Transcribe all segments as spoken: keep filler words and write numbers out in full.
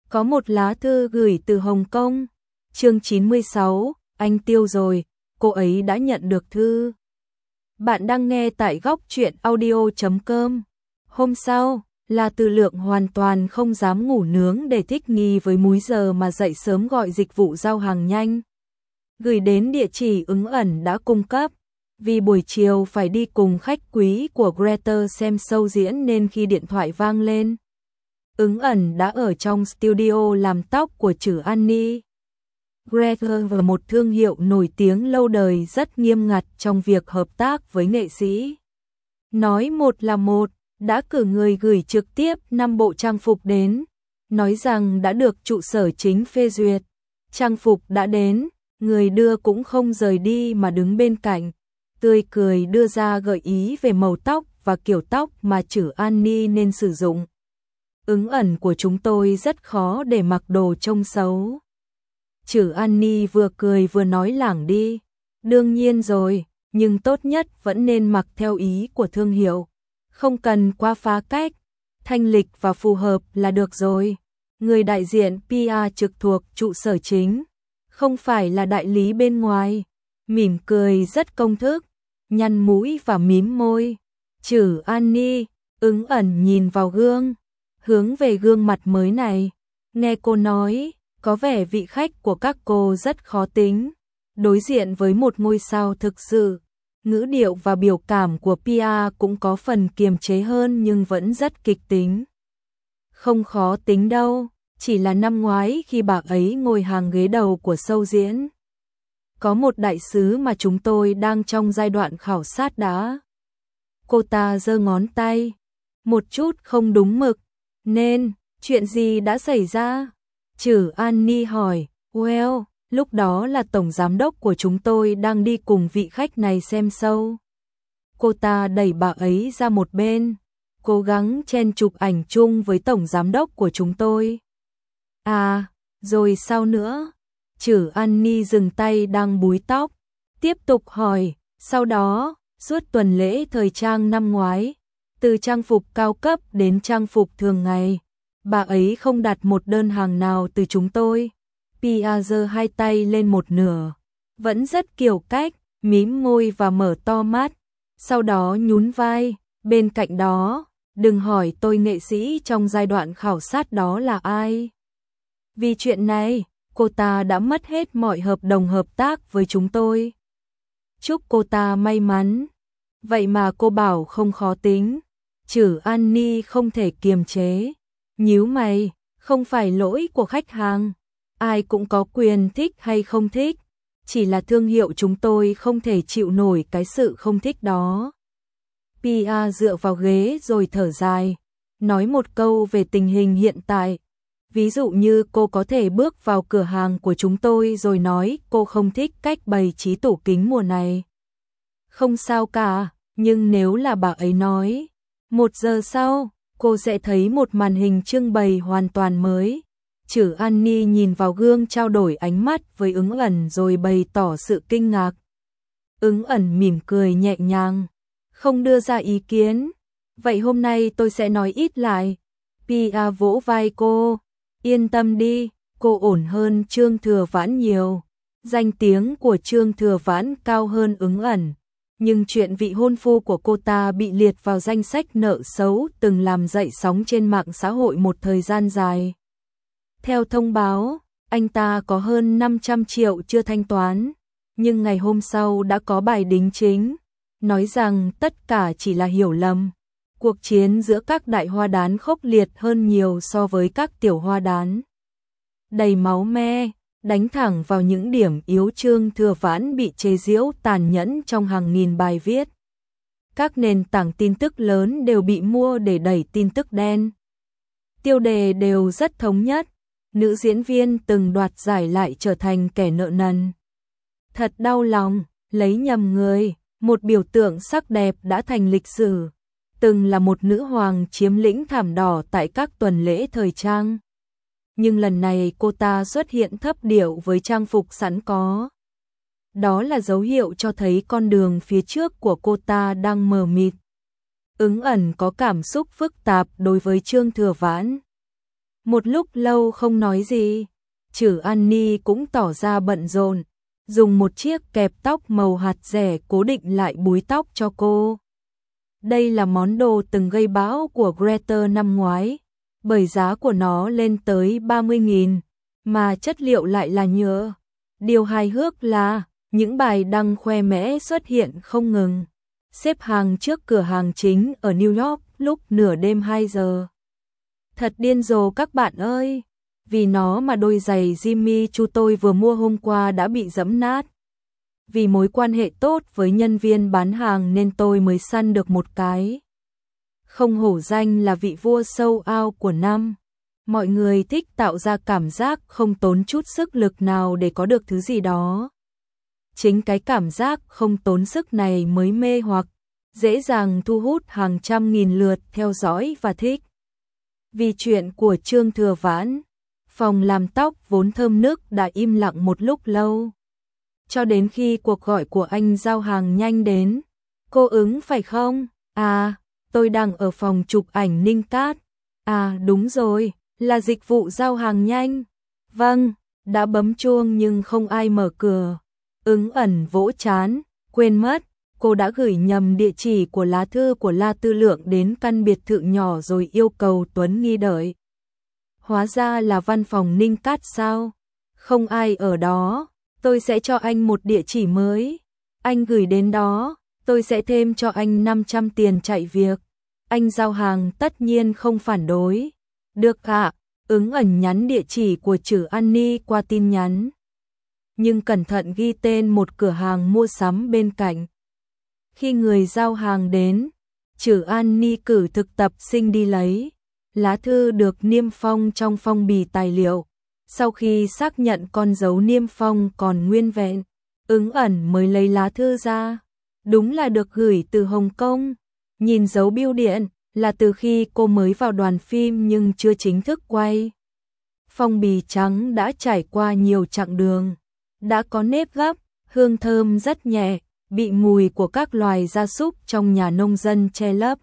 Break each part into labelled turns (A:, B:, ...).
A: Có một lá thư gửi từ Hồng Kông. Chương chín mươi sáu, anh Tiêu rồi, cô ấy đã nhận được thư. Bạn đang nghe tại góc truyện audio chấm com. Hôm sau, là Từ Lượng hoàn toàn không dám ngủ nướng để thích nghi với múi giờ mà dậy sớm gọi dịch vụ giao hàng nhanh. Gửi đến địa chỉ Ứng Ẩn đã cung cấp. Vì buổi chiều phải đi cùng khách quý của Greta xem show diễn nên khi điện thoại vang lên, Ứng Ẩn đã ở trong studio làm tóc của Trử Annie. Greta là một thương hiệu nổi tiếng lâu đời rất nghiêm ngặt trong việc hợp tác với nghệ sĩ. Nói một là một, đã cử người gửi trực tiếp năm bộ trang phục đến, nói rằng đã được trụ sở chính phê duyệt. Trang phục đã đến, người đưa cũng không rời đi mà đứng bên cạnh, tươi cười đưa ra gợi ý về màu tóc và kiểu tóc mà Trử Annie nên sử dụng. Ứng Ẩn của chúng tôi rất khó để mặc đồ trông xấu. Trử Annie vừa cười vừa nói lảng đi. Đương nhiên rồi, nhưng tốt nhất vẫn nên mặc theo ý của thương hiệu. Không cần quá phá cách, thanh lịch và phù hợp là được rồi. Người đại diện pê e trực thuộc trụ sở chính, không phải là đại lý bên ngoài. Mỉm cười rất công thức, nhăn mũi và mím môi. Trử Annie, Ứng Ẩn nhìn vào gương, hướng về gương mặt mới này. Nghe cô nói, có vẻ vị khách của các cô rất khó tính. Đối diện với một ngôi sao thực sự, ngữ điệu và biểu cảm của pê e cũng có phần kiềm chế hơn nhưng vẫn rất kịch tính. Không khó tính đâu, chỉ là năm ngoái khi bà ấy ngồi hàng ghế đầu của show diễn, có một đại sứ mà chúng tôi đang trong giai đoạn khảo sát đã. Cô ta giơ ngón tay, một chút không đúng mực, nên, chuyện gì đã xảy ra? Trử Annie hỏi. Well, lúc đó là tổng giám đốc của chúng tôi đang đi cùng vị khách này xem show. Cô ta đẩy bà ấy ra một bên, cố gắng chen chụp ảnh chung với tổng giám đốc của chúng tôi. À, rồi sao nữa? Trử Annie dừng tay đang búi tóc, tiếp tục hỏi. Sau đó, suốt tuần lễ thời trang năm ngoái, từ trang phục cao cấp đến trang phục thường ngày, bà ấy không đặt một đơn hàng nào từ chúng tôi. pê e giơ hai tay lên một nửa, vẫn rất kiểu cách, mím môi và mở to mắt, sau đó nhún vai. Bên cạnh đó, đừng hỏi tôi nghệ sĩ trong giai đoạn khảo sát đó là ai. Vì chuyện này, cô ta đã mất hết mọi hợp đồng hợp tác với chúng tôi. Chúc cô ta may mắn. Vậy mà cô bảo không khó tính. Trử Annie không thể kiềm chế, nhíu mày. Không phải lỗi của khách hàng, ai cũng có quyền thích hay không thích, chỉ là thương hiệu chúng tôi không thể chịu nổi cái sự không thích đó. pê e dựa vào ghế rồi thở dài, nói một câu về tình hình hiện tại. Ví dụ như cô có thể bước vào cửa hàng của chúng tôi rồi nói cô không thích cách bày trí tủ kính mùa này. Không sao cả, nhưng nếu là bà ấy nói, một giờ sau, cô sẽ thấy một màn hình trưng bày hoàn toàn mới. Trử Annie nhìn vào gương trao đổi ánh mắt với Ứng Ẩn rồi bày tỏ sự kinh ngạc. Ứng Ẩn mỉm cười nhẹ nhàng, không đưa ra ý kiến. Vậy hôm nay tôi sẽ nói ít lại. pê e vỗ vai cô. Yên tâm đi, cô ổn hơn Trương Thừa Vãn nhiều. Danh tiếng của Trương Thừa Vãn cao hơn Ứng Ẩn, nhưng chuyện vị hôn phu của cô ta bị liệt vào danh sách nợ xấu từng làm dậy sóng trên mạng xã hội một thời gian dài. Theo thông báo, anh ta có hơn năm trăm triệu chưa thanh toán, nhưng ngày hôm sau đã có bài đính chính, nói rằng tất cả chỉ là hiểu lầm. Cuộc chiến giữa các đại hoa đán khốc liệt hơn nhiều so với các tiểu hoa đán. Đầy máu me, đánh thẳng vào những điểm yếu. Trương Thừa Vãn bị chế giễu tàn nhẫn trong hàng nghìn bài viết. Các nền tảng tin tức lớn đều bị mua để đẩy tin tức đen. Tiêu đề đều rất thống nhất. Nữ diễn viên từng đoạt giải lại trở thành kẻ nợ nần. Thật đau lòng, lấy nhầm người, một biểu tượng sắc đẹp đã thành lịch sử. Từng là một nữ hoàng chiếm lĩnh thảm đỏ tại các tuần lễ thời trang. Nhưng lần này cô ta xuất hiện thấp điệu với trang phục sẵn có. Đó là dấu hiệu cho thấy con đường phía trước của cô ta đang mờ mịt. Ứng Ẩn có cảm xúc phức tạp đối với Trương Thừa Vãn. Một lúc lâu không nói gì, Trử An Ni cũng tỏ ra bận rộn, dùng một chiếc kẹp tóc màu hạt rẻ cố định lại búi tóc cho cô. Đây là món đồ từng gây bão của Greta năm ngoái, bởi giá của nó lên tới ba mươi nghìn, mà chất liệu lại là nhựa. Điều hài hước là, những bài đăng khoe mẽ xuất hiện không ngừng, xếp hàng trước cửa hàng chính ở New York lúc nửa đêm hai giờ. Thật điên rồ các bạn ơi, vì nó mà đôi giày Jimmy Choo tôi vừa mua hôm qua đã bị giẫm nát. Vì mối quan hệ tốt với nhân viên bán hàng nên tôi mới săn được một cái. Không hổ danh là vị vua sold out của năm. Mọi người thích tạo ra cảm giác không tốn chút sức lực nào để có được thứ gì đó. Chính cái cảm giác không tốn sức này mới mê hoặc, dễ dàng thu hút hàng trăm nghìn lượt theo dõi và thích. Vì chuyện của Trương Thừa Vãn, phòng làm tóc vốn thơm nức đã im lặng một lúc lâu. Cho đến khi cuộc gọi của anh giao hàng nhanh đến. Cô ứng phải không? À, tôi đang ở phòng chụp ảnh Ninh Cát. À đúng rồi, là dịch vụ giao hàng nhanh. Vâng, đã bấm chuông nhưng không ai mở cửa. Ứng ẩn vỗ trán, quên mất, cô đã gửi nhầm địa chỉ của lá thư của La Tư Lượng đến căn biệt thự nhỏ rồi yêu cầu Tuấn Nghi đợi. Hóa ra là văn phòng Ninh Cát sao? Không ai ở đó, tôi sẽ cho anh một địa chỉ mới. Anh gửi đến đó, tôi sẽ thêm cho anh năm trăm tiền chạy việc. Anh giao hàng tất nhiên không phản đối. Được ạ, ứng ẩn nhắn địa chỉ của Trử An Ni qua tin nhắn. Nhưng cẩn thận ghi tên một cửa hàng mua sắm bên cạnh. Khi người giao hàng đến, Trử An Ni cử thực tập sinh đi lấy. Lá thư được niêm phong trong phong bì tài liệu. Sau khi xác nhận con dấu niêm phong còn nguyên vẹn, ứng ẩn mới lấy lá thư ra. Đúng là được gửi từ Hồng Kông. Nhìn dấu bưu điện là từ khi cô mới vào đoàn phim nhưng chưa chính thức quay. Phong bì trắng đã trải qua nhiều chặng đường, đã có nếp gấp, hương thơm rất nhẹ, bị mùi của các loài gia súc trong nhà nông dân che lấp.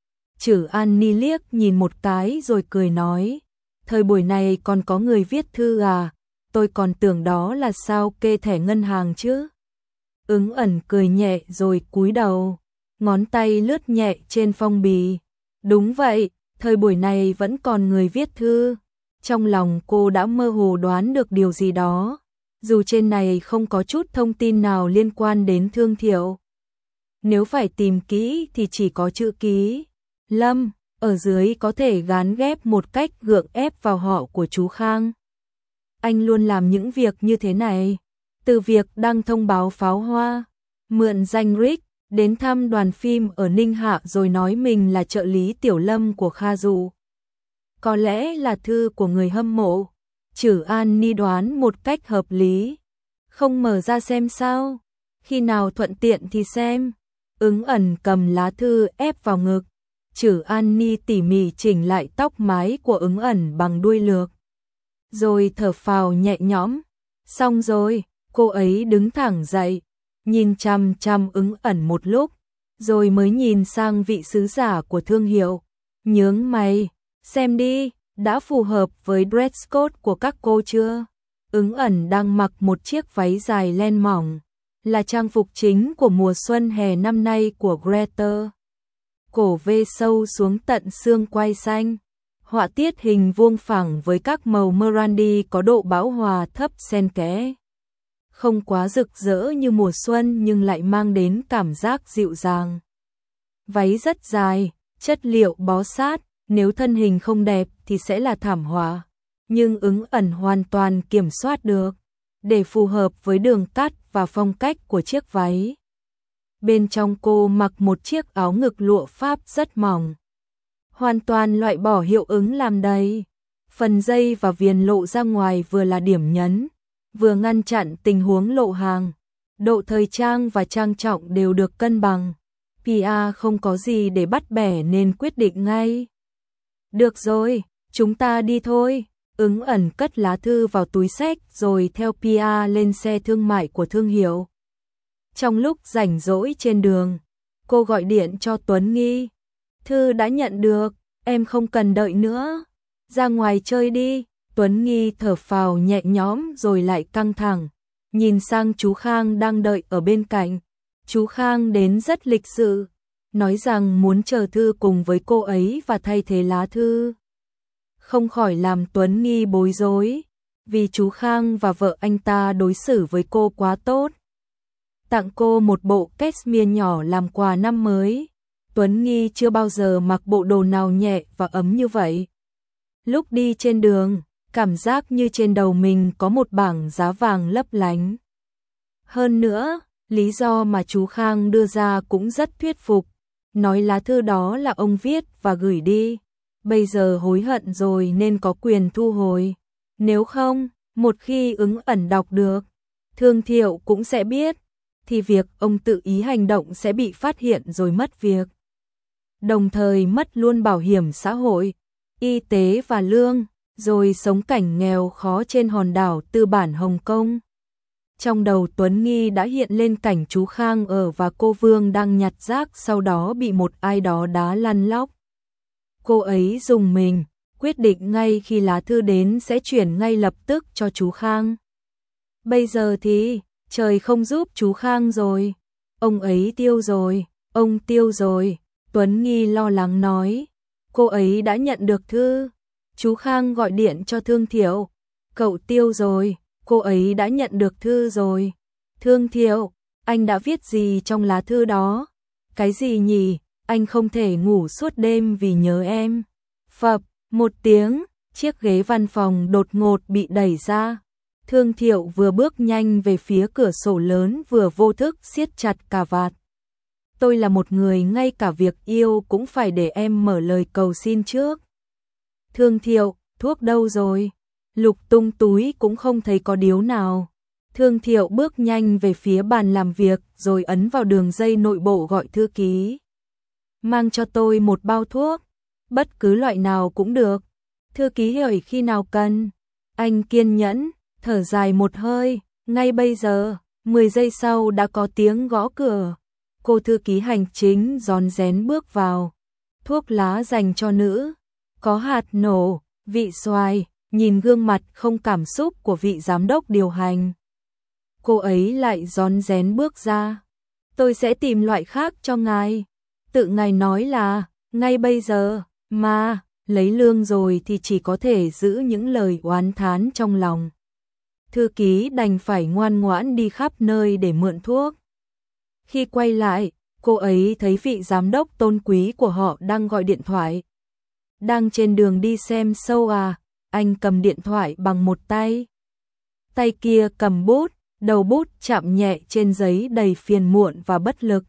A: Trử An Ni liếc nhìn một cái rồi cười nói, thời buổi này còn có người viết thư à, tôi còn tưởng đó là sao kê thẻ ngân hàng chứ. Ứng ẩn cười nhẹ rồi cúi đầu, ngón tay lướt nhẹ trên phong bì. Đúng vậy, thời buổi này vẫn còn người viết thư. Trong lòng cô đã mơ hồ đoán được điều gì đó, dù trên này không có chút thông tin nào liên quan đến Thương Thiệu. Nếu phải tìm kỹ thì chỉ có chữ ký Lâm, ở dưới có thể gán ghép một cách gượng ép vào họ của chú Khang. Anh luôn làm những việc như thế này, từ việc đăng thông báo pháo hoa, mượn danh Rick, đến thăm đoàn phim ở Ninh Hạ rồi nói mình là trợ lý Tiểu Lâm của Kha Dụ. Có lẽ là thư của người hâm mộ. Trử An Ni đoán một cách hợp lý. Không mở ra xem sao? Khi nào thuận tiện thì xem. Ứng ẩn cầm lá thư ép vào ngực. Trử An Ni tỉ mỉ chỉnh lại tóc mái của ứng ẩn bằng đuôi lược. Rồi thở phào nhẹ nhõm. Xong rồi, cô ấy đứng thẳng dậy, nhìn chằm chằm ứng ẩn một lúc, rồi mới nhìn sang vị sứ giả của thương hiệu. Nhướng mày, xem đi, đã phù hợp với dress code của các cô chưa? Ứng ẩn đang mặc một chiếc váy dài len mỏng, là trang phục chính của mùa xuân hè năm nay của Greta. Cổ vê sâu xuống tận xương quai xanh, họa tiết hình vuông phẳng với các màu Merandi có độ bão hòa thấp xen kẽ. Không quá rực rỡ như mùa xuân nhưng lại mang đến cảm giác dịu dàng. Váy rất dài, chất liệu bó sát, nếu thân hình không đẹp thì sẽ là thảm họa, nhưng ứng ẩn hoàn toàn kiểm soát được, để phù hợp với đường cắt và phong cách của chiếc váy. Bên trong cô mặc một chiếc áo ngực lụa Pháp rất mỏng, hoàn toàn loại bỏ hiệu ứng làm đầy. Phần dây và viền lộ ra ngoài vừa là điểm nhấn, vừa ngăn chặn tình huống lộ hàng. Độ thời trang và trang trọng đều được cân bằng. pê e không có gì để bắt bẻ nên quyết định ngay. Được rồi, chúng ta đi thôi. Ứng ẩn cất lá thư vào túi xách rồi theo pê e lên xe thương mại của thương hiệu. Trong lúc rảnh rỗi trên đường, cô gọi điện cho Tuấn Nghi. Thư đã nhận được, em không cần đợi nữa. ra ngoài chơi đi. Tuấn Nghi thở phào nhẹ nhõm rồi lại căng thẳng, nhìn sang chú Khang đang đợi ở bên cạnh. Chú Khang đến rất lịch sự, nói rằng muốn chờ thư cùng với cô ấy và thay thế lá thư. Không khỏi làm Tuấn Nghi bối rối, vì chú Khang và vợ anh ta đối xử với cô quá tốt. Tặng cô một bộ cashmere nhỏ làm quà năm mới. Tuấn Nghi chưa bao giờ mặc bộ đồ nào nhẹ và ấm như vậy. Lúc đi trên đường, cảm giác như trên đầu mình có một bảng giá vàng lấp lánh. Hơn nữa, lý do mà chú Khang đưa ra cũng rất thuyết phục, nói lá thư đó là ông viết và gửi đi. Bây giờ hối hận rồi nên có quyền thu hồi. Nếu không, một khi Ứng Ẩn đọc được, Thương Thiệu cũng sẽ biết, thì việc ông tự ý hành động sẽ bị phát hiện rồi mất việc. Đồng thời mất luôn bảo hiểm xã hội, y tế và lương, rồi sống cảnh nghèo khó trên hòn đảo tư bản Hồng Kông. Trong đầu Tuấn Nghi đã hiện lên cảnh chú Khang ở và cô Vương đang nhặt rác, sau đó bị một ai đó đá lăn lóc. Cô ấy rùng mình, quyết định ngay khi lá thư đến sẽ chuyển ngay lập tức cho chú Khang. Bây giờ thì, trời không giúp chú Khang rồi. Ông ấy tiêu rồi, ông tiêu rồi. Tuấn Nghi lo lắng nói. Cô ấy đã nhận được thư. Chú Khang gọi điện cho Thương Thiệu. Cậu tiêu rồi, cô ấy đã nhận được thư rồi. Thương Thiệu, anh đã viết gì trong lá thư đó? Cái gì nhỉ? Anh không thể ngủ suốt đêm vì nhớ em. Phập, một tiếng, chiếc ghế văn phòng đột ngột bị đẩy ra. Thương Thiệu vừa bước nhanh về phía cửa sổ lớn vừa vô thức siết chặt cà vạt. Tôi là một người ngay cả việc yêu cũng phải để em mở lời cầu xin trước. Thương Thiệu, thuốc đâu rồi? Lục tung túi cũng không thấy có điếu nào. Thương Thiệu bước nhanh về phía bàn làm việc rồi ấn vào đường dây nội bộ gọi thư ký. Mang cho tôi một bao thuốc, bất cứ loại nào cũng được. Thư ký hỏi khi nào cần. Anh kiên nhẫn, thở dài một hơi, ngay bây giờ. Mười giây sau đã có tiếng gõ cửa. Cô thư ký hành chính rón rén bước vào. Thuốc lá dành cho nữ, có hạt nổ, vị xoài, nhìn gương mặt không cảm xúc của vị giám đốc điều hành. Cô ấy lại rón rén bước ra. Tôi sẽ tìm loại khác cho ngài. Tự ngài nói là, ngay bây giờ, mà, lấy lương rồi thì chỉ có thể giữ những lời oán thán trong lòng. Thư ký đành phải ngoan ngoãn đi khắp nơi để mượn thuốc. Khi quay lại, cô ấy thấy vị giám đốc tôn quý của họ đang gọi điện thoại. Đang trên đường đi xem show à, anh cầm điện thoại bằng một tay. Tay kia cầm bút, đầu bút chạm nhẹ trên giấy đầy phiền muộn và bất lực.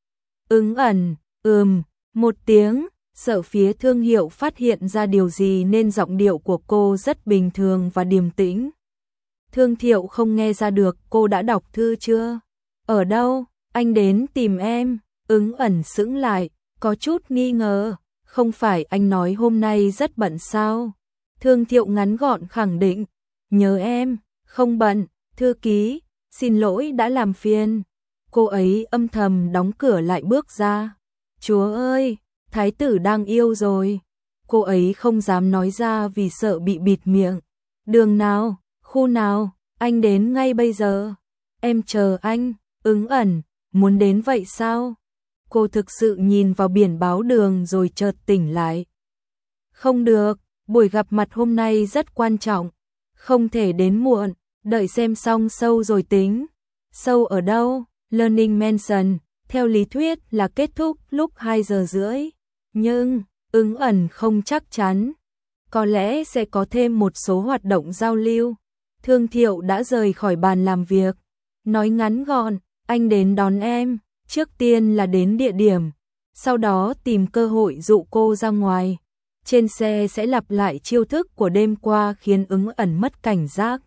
A: Ứng Ẩn, ừm, một tiếng, sợ phía thương hiệu phát hiện ra điều gì nên giọng điệu của cô rất bình thường và điềm tĩnh. Thương Thiệu không nghe ra được cô đã đọc thư chưa? Ở đâu? Anh đến tìm em. Ứng Ẩn sững lại, có chút nghi ngờ. Không phải anh nói hôm nay rất bận sao? Thương Thiệu ngắn gọn khẳng định. Nhớ em, không bận. Thư ký, xin lỗi đã làm phiền. Cô ấy âm thầm đóng cửa lại bước ra. Chúa ơi, thái tử đang yêu rồi. Cô ấy không dám nói ra vì sợ bị bịt miệng. Đường nào, khu nào, anh đến ngay bây giờ. Em chờ anh. Ứng Ẩn, muốn đến vậy sao? Cô thực sự nhìn vào biển báo đường rồi chợt tỉnh lại. Không được, buổi gặp mặt hôm nay rất quan trọng. Không thể đến muộn, đợi xem xong show rồi tính. Show ở đâu? Learning Mansion, theo lý thuyết là kết thúc lúc hai giờ rưỡi. Nhưng, Ứng Ẩn không chắc chắn. Có lẽ sẽ có thêm một số hoạt động giao lưu. Thương Thiệu đã rời khỏi bàn làm việc. Nói ngắn gọn, anh đến đón em. Trước tiên là đến địa điểm, sau đó tìm cơ hội dụ cô ra ngoài. Trên xe sẽ lặp lại chiêu thức của đêm qua khiến Ứng Ẩn mất cảnh giác.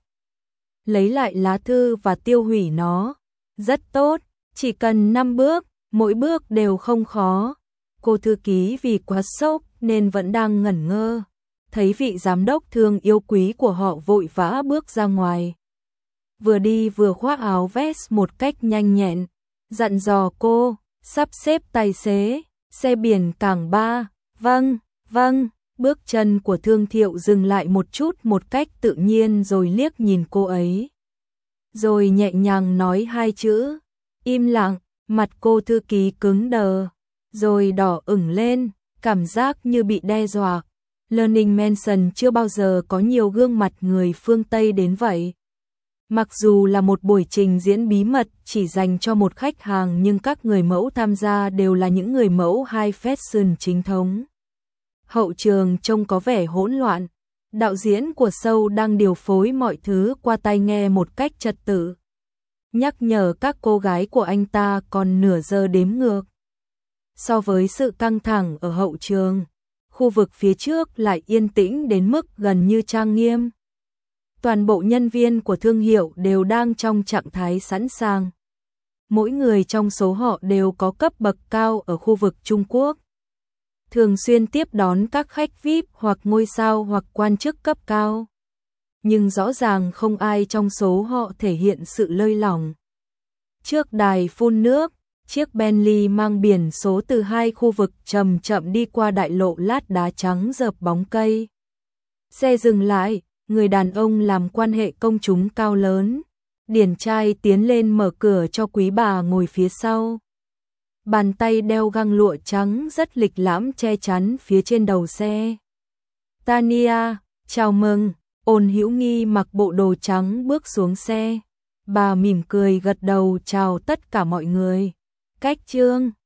A: Lấy lại lá thư và tiêu hủy nó. Rất tốt, chỉ cần năm bước, mỗi bước đều không khó. Cô thư ký vì quá sốc nên vẫn đang ngẩn ngơ. Thấy vị giám đốc thương yêu quý của họ vội vã bước ra ngoài. Vừa đi vừa khoác áo vest một cách nhanh nhẹn. Dặn dò cô, sắp xếp tài xế, xe biển cảng ba, vâng, vâng, Bước chân của Thương Thiệu dừng lại một chút một cách tự nhiên rồi liếc nhìn cô ấy. Rồi nhẹ nhàng nói hai chữ, im lặng, mặt cô thư ký cứng đờ, rồi đỏ ửng lên, cảm giác như bị đe dọa. Learning Mansion chưa bao giờ có nhiều gương mặt người phương Tây đến vậy. Mặc dù là một buổi trình diễn bí mật chỉ dành cho một khách hàng nhưng các người mẫu tham gia đều là những người mẫu high fashion chính thống. Hậu trường trông có vẻ hỗn loạn. Đạo diễn của show đang điều phối mọi thứ qua tai nghe một cách trật tự. Nhắc nhở các cô gái của anh ta còn nửa giờ đếm ngược. So với sự căng thẳng ở hậu trường, khu vực phía trước lại yên tĩnh đến mức gần như trang nghiêm. Toàn bộ nhân viên của thương hiệu đều đang trong trạng thái sẵn sàng. Mỗi người trong số họ đều có cấp bậc cao ở khu vực Trung Quốc. Thường xuyên tiếp đón các khách vi ai pi hoặc ngôi sao hoặc quan chức cấp cao. Nhưng rõ ràng không ai trong số họ thể hiện sự lơi lỏng. Trước đài phun nước, chiếc Bentley mang biển số từ hai khu vực chậm chậm đi qua đại lộ lát đá trắng rợp bóng cây. Xe dừng lại, người đàn ông làm quan hệ công chúng cao lớn, điển trai tiến lên mở cửa cho quý bà ngồi phía sau. Bàn tay đeo găng lụa trắng rất lịch lãm che chắn phía trên đầu xe. Tania, chào mừng. Ôn Hữu Nghi mặc bộ đồ trắng bước xuống xe. Bà mỉm cười gật đầu chào tất cả mọi người. Cách chương